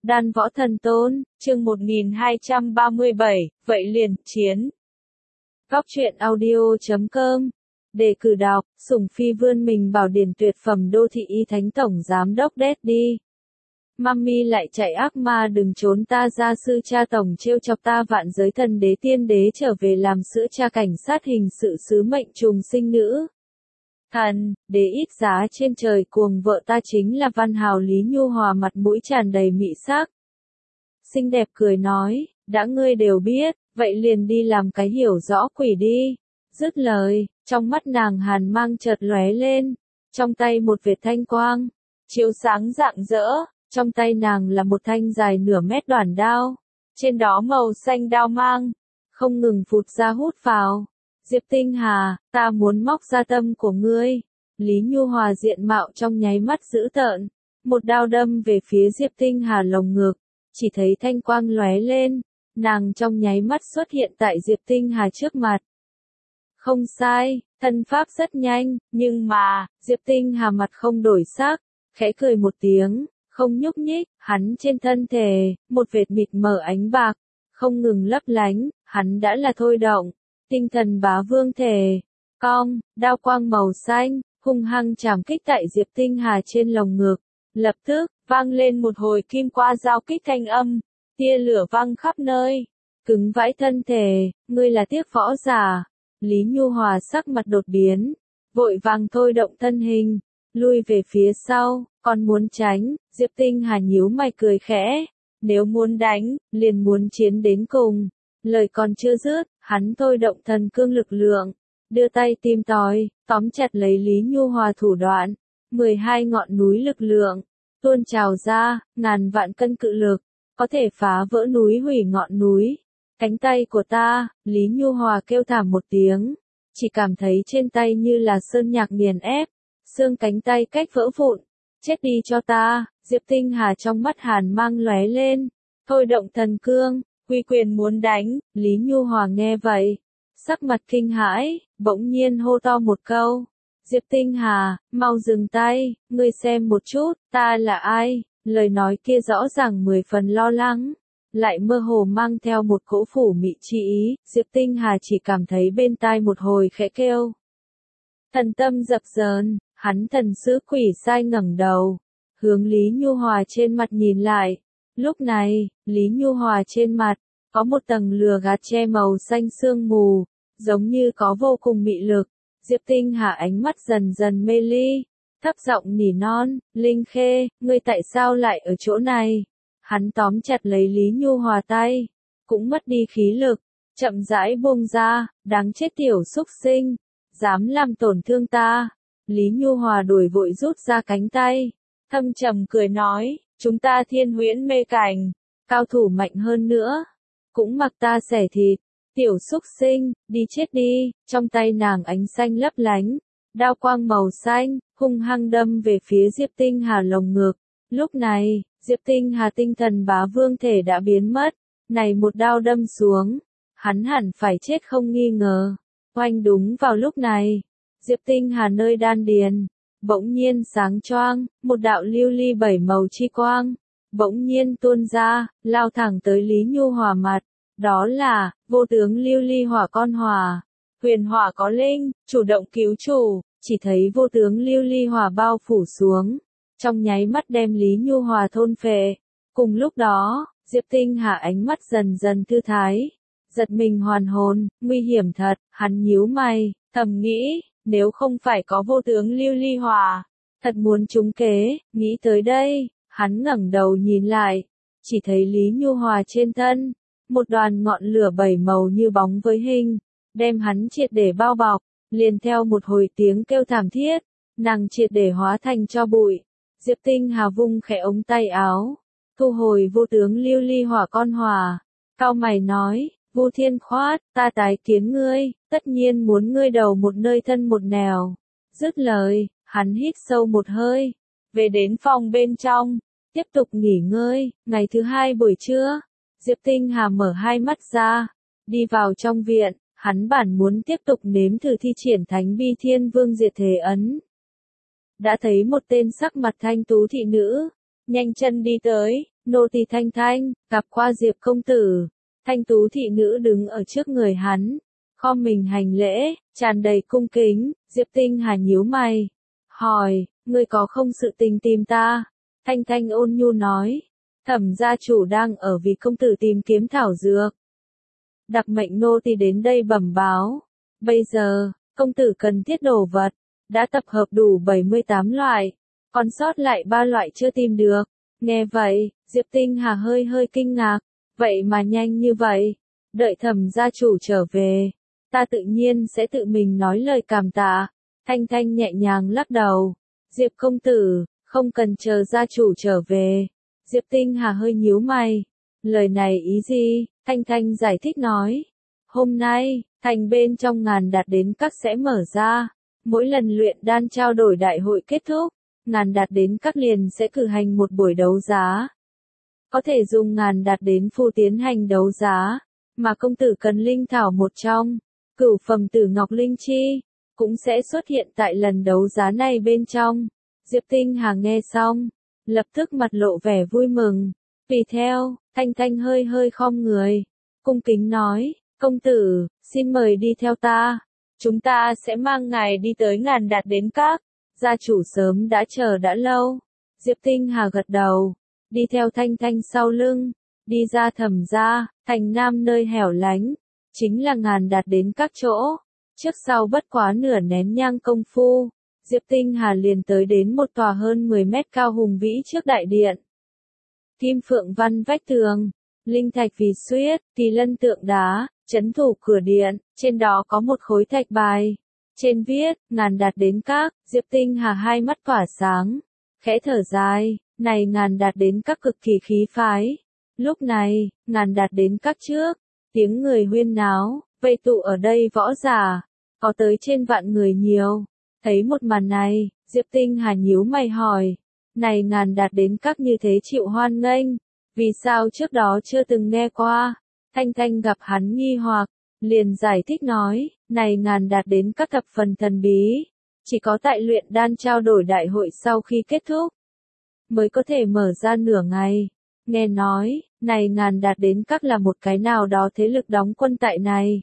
Đan Võ Thần Tôn, chương 1237, vậy liền, chiến. Góc truyện audio.com. Đề cử đọc, Sủng Phi vươn mình bảo điển tuyệt phẩm đô thị y thánh tổng giám đốc Daddy. Mami lại chạy ác ma đừng trốn ta gia sư cha tổng trêu chọc ta vạn giới thần đế tiên đế trở về làm sữa cha cảnh sát hình sự sứ mệnh trùng sinh nữ. Thần, đế ít giá trên trời cuồng vợ ta chính là văn hào Lý Nhu Hòa mặt mũi tràn đầy mị sắc. Xinh đẹp cười nói, đã ngươi đều biết, vậy liền đi làm cái hiểu rõ quỷ đi. Dứt lời, trong mắt nàng hàn mang chợt lóe lên, trong tay một vệt thanh quang, chiếu sáng rạng rỡ, trong tay nàng là một thanh dài nửa mét đoản đao, trên đó màu xanh đao mang, không ngừng phụt ra hút vào. Diệp Tinh Hà, ta muốn móc ra tâm của ngươi. Lý Nhu Hòa diện mạo trong nháy mắt dữ tợn, một đao đâm về phía Diệp Tinh Hà lồng ngực, chỉ thấy thanh quang lóe lên, nàng trong nháy mắt xuất hiện tại Diệp Tinh Hà trước mặt. Không sai, thân pháp rất nhanh, nhưng mà, Diệp Tinh Hà mặt không đổi sắc, khẽ cười một tiếng, không nhúc nhích, hắn trên thân thể, một vệt mịt mờ ánh bạc, không ngừng lấp lánh, hắn đã là thôi động. Tinh thần bá vương thể, cong, đao quang màu xanh, hung hăng chạm kích tại Diệp Tinh Hà trên lồng ngực. Lập tức, vang lên một hồi kim qua giao kích thanh âm, tia lửa văng khắp nơi. Cứng vãi thân thể, ngươi là tiếc võ giả. Lý Nhu Hòa sắc mặt đột biến, vội vàng thôi động thân hình, lui về phía sau, còn muốn tránh. Diệp Tinh Hà nhíu mày cười khẽ, nếu muốn đánh, liền muốn chiến đến cùng. Lời còn chưa dứt, hắn thôi động thần cương lực lượng, đưa tay tìm tòi, tóm chặt lấy Lý Nhu Hòa thủ đoạn, 12 ngọn núi lực lượng, tuôn trào ra, ngàn vạn cân cự lực, có thể phá vỡ núi hủy ngọn núi. Cánh tay của ta, Lý Nhu Hòa kêu thảm một tiếng, chỉ cảm thấy trên tay như là sơn nhạc nghiền ép, xương cánh tay cách vỡ vụn, chết đi cho ta. Diệp Tinh Hà trong mắt hàn mang lóe lên, thôi động thần cương. Quy quyền muốn đánh. Lý Nhu Hòa nghe vậy, sắc mặt kinh hãi, bỗng nhiên hô to một câu. Diệp Tinh Hà, mau dừng tay, ngươi xem một chút, ta là ai? Lời nói kia rõ ràng 10 phần lo lắng, lại mơ hồ mang theo một cỗ phủ mị chi ý. Diệp Tinh Hà chỉ cảm thấy bên tai một hồi khẽ kêu. Thần tâm dập dờn, hắn thần sứ quỷ sai ngẩng đầu, hướng Lý Nhu Hòa trên mặt nhìn lại. Lúc này, Lý Nhu Hòa trên mặt, có một tầng lừa gạt che màu xanh sương mù, giống như có vô cùng mị lực. Diệp Tinh Hà ánh mắt dần dần mê ly, thấp giọng nỉ non, Linh Khê, ngươi tại sao lại ở chỗ này? Hắn tóm chặt lấy Lý Nhu Hòa tay, cũng mất đi khí lực, chậm rãi buông ra, đáng chết tiểu xúc sinh, dám làm tổn thương ta. Lý Nhu Hòa đuổi vội rút ra cánh tay, thâm trầm cười nói. Chúng ta Thiên Huyễn mê cảnh, cao thủ mạnh hơn nữa, cũng mặc ta xẻ thịt. Tiểu xúc sinh, đi chết đi. Trong tay nàng ánh xanh lấp lánh, đao quang màu xanh, hung hăng đâm về phía Diệp Tinh Hà lồng ngực. Lúc này, Diệp Tinh Hà tinh thần bá vương thể đã biến mất, này một đao đâm xuống, hắn hẳn phải chết không nghi ngờ. Oanh, đúng vào lúc này, Diệp Tinh Hà nơi đan điền bỗng nhiên sáng choang, một đạo lưu ly 7 màu chi quang, bỗng nhiên tuôn ra, lao thẳng tới Lý Nhu Hòa mặt. Đó là, vô tướng lưu ly hỏa con hỏa. Huyền hỏa có linh, chủ động cứu chủ, chỉ thấy vô tướng lưu ly hỏa bao phủ xuống, trong nháy mắt đem Lý Nhu Hòa thôn phệ. Cùng lúc đó, Diệp Tinh Hà ánh mắt dần dần thư thái, giật mình hoàn hồn, nguy hiểm thật. Hắn nhíu mày, thầm nghĩ. Nếu không phải có vô tướng lưu ly hỏa, thật muốn trúng kế. Nghĩ tới đây, hắn ngẩng đầu nhìn lại, chỉ thấy Lý Nhu Hòa trên thân, một đoàn ngọn lửa 7 màu như bóng với hình, đem hắn triệt để bao bọc. Liền theo một hồi tiếng kêu thảm thiết, nàng triệt để hóa thành tro bụi. Diệp Tinh Hà vung khẽ ống tay áo, thu hồi vô tướng lưu ly hỏa con hỏa, cau mày nói. Vu Thiên Khoát, ta tái kiến ngươi, tất nhiên muốn ngươi đầu một nơi thân một nẻo. Dứt lời, hắn hít sâu một hơi, về đến phòng bên trong, tiếp tục nghỉ ngơi. Ngày thứ 2 buổi trưa, Diệp Tinh Hà mở hai mắt ra, đi vào trong viện, hắn bản muốn tiếp tục nếm thử thi triển Thánh Bi Thiên Vương diệt thế ấn. Đã thấy một tên sắc mặt thanh tú thị nữ, nhanh chân đi tới, Nô tỳ Thanh Thanh, gặp qua Diệp công tử. Thanh tú thị nữ đứng ở trước người hắn, khom mình hành lễ, tràn đầy cung kính. Diệp Tinh Hà nhíu mày, hỏi, ngươi có không sự tình tìm ta? Thanh Thanh ôn nhu nói, Thẩm gia chủ đang ở vì công tử tìm kiếm thảo dược. Đặc mệnh nô tỳ đến đây bẩm báo. Bây giờ, công tử cần thiết đồ vật, đã tập hợp đủ 78 loại, còn sót lại 3 loại chưa tìm được. Nghe vậy, Diệp Tinh Hà hơi hơi kinh ngạc, vậy mà nhanh như vậy, đợi Thẩm gia chủ trở về, ta tự nhiên sẽ tự mình nói lời cảm tạ. Thanh Thanh nhẹ nhàng lắc đầu, Diệp công tử, không cần chờ gia chủ trở về. Diệp Tinh Hà hơi nhíu mày, lời này ý gì? Thanh Thanh giải thích nói, hôm nay, thành bên trong ngàn đạt đến các sẽ mở ra, mỗi lần luyện đan trao đổi đại hội kết thúc, ngàn đạt đến các liền sẽ cử hành một buổi đấu giá. Có thể dùng ngàn đạt đến phù tiến hành đấu giá, mà công tử cần linh thảo một trong, cửu phẩm tử ngọc linh chi, cũng sẽ xuất hiện tại lần đấu giá này bên trong. Diệp Tinh Hà nghe xong, lập tức mặt lộ vẻ vui mừng. Tùy theo, Thanh Thanh hơi hơi khom người, cung kính nói, công tử, xin mời đi theo ta. Chúng ta sẽ mang ngài đi tới ngàn đạt đến các. Gia chủ sớm đã chờ đã lâu. Diệp Tinh Hà gật đầu, đi theo Thanh Thanh sau lưng, đi ra Thẩm gia, thành nam nơi hẻo lánh, chính là ngàn đạt đến các chỗ. Trước sau bất quá nửa nén nhang công phu, Diệp Tinh Hà liền tới đến một tòa hơn 10 mét cao hùng vĩ trước đại điện. Kim phượng văn vách tường, linh thạch vì xuyết, kỳ lân tượng đá, chấn thủ cửa điện, trên đó có một khối thạch bài. Trên viết, ngàn đạt đến các. Diệp Tinh Hà hai mắt tỏa sáng, khẽ thở dài, này ngàn đạt đến các cực kỳ khí phái. Lúc này, ngàn đạt đến các trước, tiếng người huyên náo, vây tụ ở đây võ giả, có tới trên vạn người nhiều. Thấy một màn này, Diệp Tinh Hà nhíu mày hỏi, này ngàn đạt đến các như thế chịu hoan nghênh, vì sao trước đó chưa từng nghe qua? Thanh Thanh gặp hắn nghi hoặc, liền giải thích nói, này ngàn đạt đến các thập phần thần bí, chỉ có tại luyện đan trao đổi đại hội sau khi kết thúc, mới có thể mở ra nửa ngày. Nghe nói, này ngàn đạt đến các là một cái nào đó thế lực đóng quân tại này.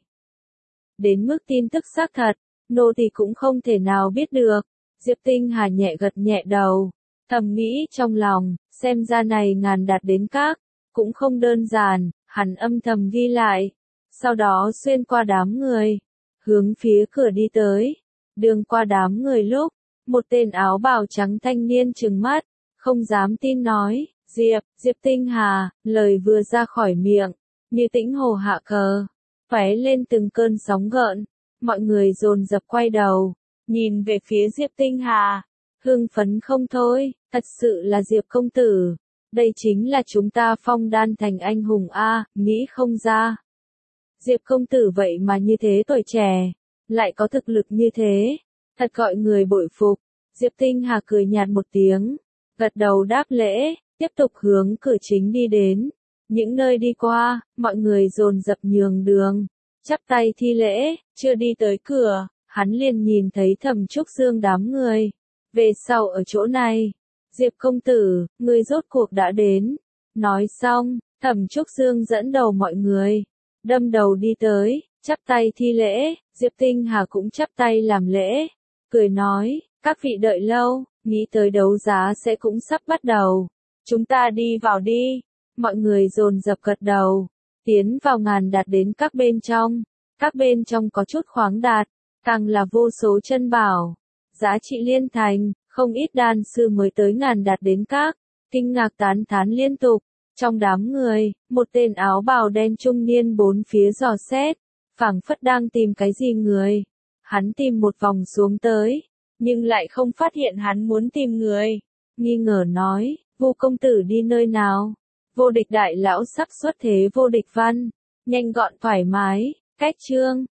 Đến mức tin tức xác thật, nô tỳ cũng không thể nào biết được. Diệp Tinh Hà nhẹ gật nhẹ đầu, thầm nghĩ trong lòng, xem ra này ngàn đạt đến các, cũng không đơn giản, hắn âm thầm ghi lại. Sau đó xuyên qua đám người, hướng phía cửa đi tới. Đường qua đám người lúc, một tên áo bào trắng thanh niên trừng mắt, không dám tin nói, Diệp Tinh Hà, lời vừa ra khỏi miệng, như tĩnh hồ hạ cờ, tóe lên từng cơn sóng gợn, mọi người dồn dập quay đầu, nhìn về phía Diệp Tinh Hà, hưng phấn không thôi, thật sự là Diệp công tử, đây chính là chúng ta Phong Đan thành anh hùng a, nghĩ không ra. Diệp công tử vậy mà như thế tuổi trẻ, lại có thực lực như thế, thật gọi người bội phục. Diệp Tinh Hà cười nhạt một tiếng, gật đầu đáp lễ, tiếp tục hướng cửa chính đi đến. Những nơi đi qua, mọi người dồn dập nhường đường, chắp tay thi lễ, chưa đi tới cửa, hắn liền nhìn thấy Thẩm Trúc Dương đám người. Về sau ở chỗ này, Diệp công tử, ngươi rốt cuộc đã đến. Nói xong, Thẩm Trúc Dương dẫn đầu mọi người, đâm đầu đi tới, chắp tay thi lễ. Diệp Tinh Hà cũng chắp tay làm lễ, cười nói, các vị đợi lâu, nghĩ tới đấu giá sẽ cũng sắp bắt đầu. Chúng ta đi vào đi. Mọi người dồn dập gật đầu, tiến vào ngàn đạt đến các bên trong. Các bên trong có chút khoáng đạt, càng là vô số chân bảo, giá trị liên thành, không ít đan sư mới tới ngàn đạt đến các, kinh ngạc tán thán liên tục. Trong đám người, một tên áo bào đen trung niên bốn phía dò xét, phảng phất đang tìm cái gì người. Hắn tìm một vòng xuống tới, nhưng lại không phát hiện hắn muốn tìm người. Nghi ngờ nói, Vô công tử đi nơi nào? Vô địch đại lão sắp xuất thế vô địch văn, nhanh gọn thoải mái, cách chương.